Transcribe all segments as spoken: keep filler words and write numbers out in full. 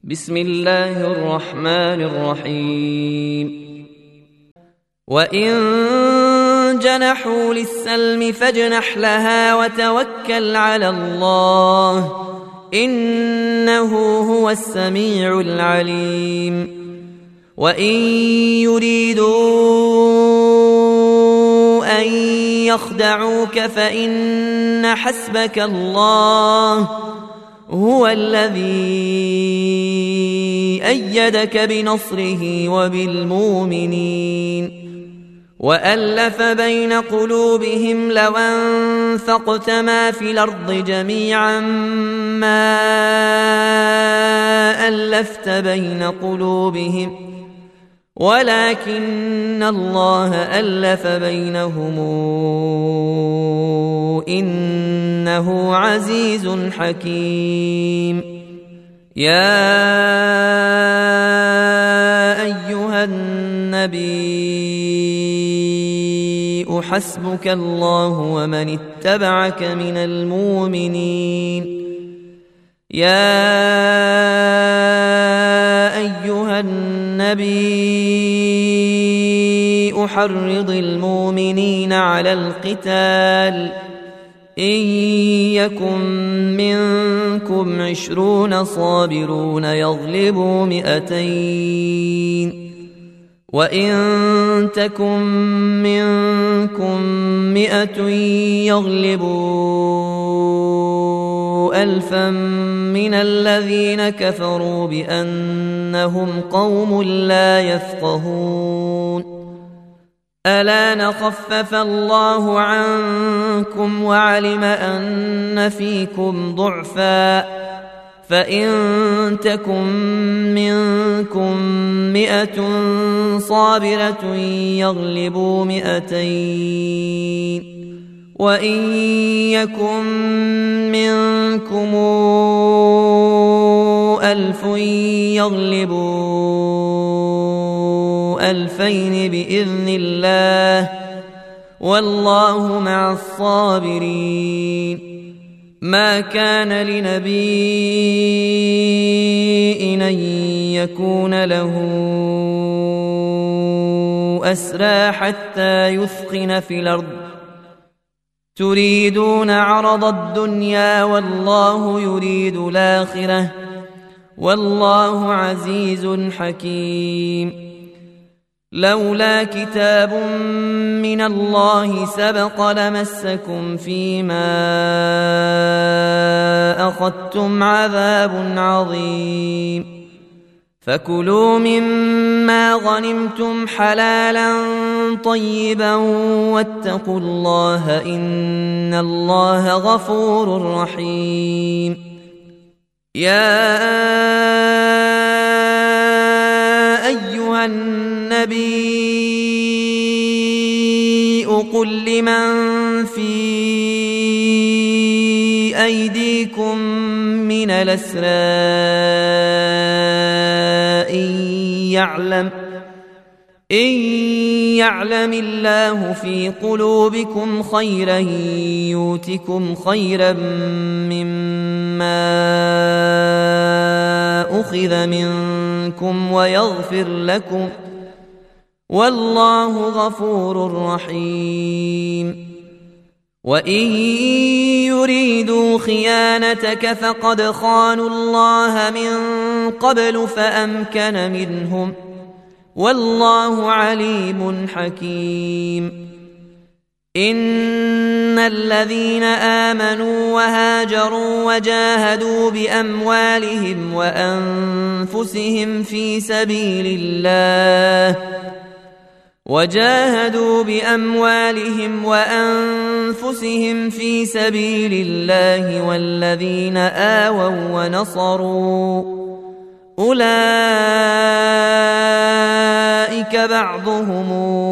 بسم الله الرحمن الرحيم وإن جنحوا للسلم فاجنح لها وتوكل على الله إنه هو السميع العليم وإن يريدوا أن يخدعوك فإن حسبك الله هو الذي أيدك بنصره وبالمؤمنين وألف بين قلوبهم لو أنفقت ما في الأرض جميعا ما ألفت بين قلوبهم ولكن الله ألف بينهم إنه عزيز حكيم يا أيها النبي حسبك الله ومن اتبعك من المؤمنين يا أيها النبي حرض المؤمنين على القتال إن يكن منكم عشرون صابرون يغلبوا مئتين وإن تكن منكم مئة يغلبوا ألفا من الذين كفروا بأنهم قوم لا يفقهون ألا نخفف الله عنكم وعلم أن فيكم ضعفا فإن تكن منكم مئة صابرة يغلبوا مئتين وإن يكن منكم ألف يغلبوا ألفين بإذن الله والله مع الصابرين ما كان لنبي أن يكون له أسرى حتى يثخن في الأرض تريدون عرض الدنيا والله يريد الآخرة والله عزيز حكيم لولا كتاب من الله سبق لمسكم فيما أخذتم عذاب عظيم فكلوا مما غنمتم حلالا طيبا واتقوا الله إن الله غفور رحيم يا أيها النبي قل لمن في أيديكم من الأسرى إن يعلم إن يعلم الله في قلوبكم خيرا يؤتكم خيرا مما أخذ منكم ويغفر لكم والله غفور رحيم وإن يريدوا خيانتك فقد خانوا الله من قبل فأمكن منهم والله عليم حكيم إن الذين آمنوا وهاجروا وجاهدوا بأموالهم وأنفسهم في سبيل الله وجاهدوا بأموالهم وأنفسهم في سبيل الله والذين آووا ونصروا أولئك بعضهم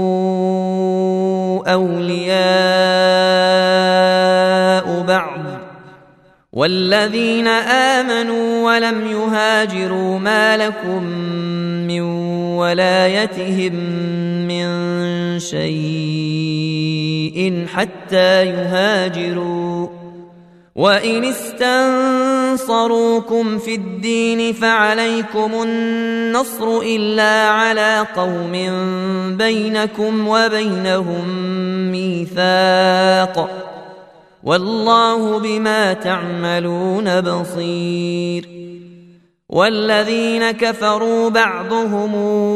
أولياء بعض والذين آمنوا ولم يهاجروا ما لكم من ولايتهم من شيء حتى يهاجروا وإن استنصروكم في الدين فعليكم النصر إلا على قوم بينكم وبينهم ميثاق والله بما تعملون بصير والذين كفروا بعضهم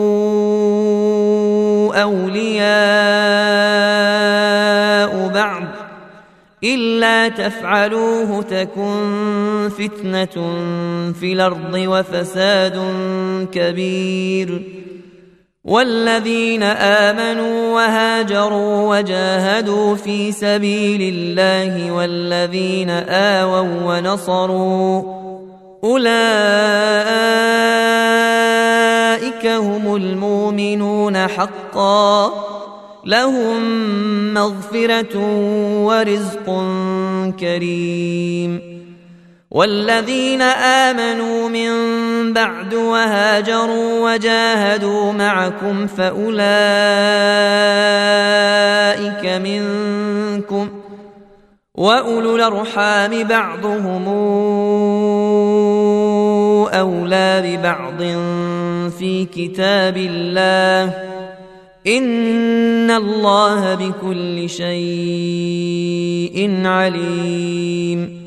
أولياء بعض إلا تفعلوه تكن فتنة في الأرض وفساد كبير والذين آمنوا وهاجروا وجاهدوا في سبيل الله والذين آووا ونصروا أولئك هم المؤمنون حقا لهم مغفرة ورزق كريم والذين آمنوا من بعد وهاجروا وجاهدوا معكم فأولئك منكم وأولو الأرحام بعضهم أولى ببعض في كتاب الله إن الله بكل شيء عليم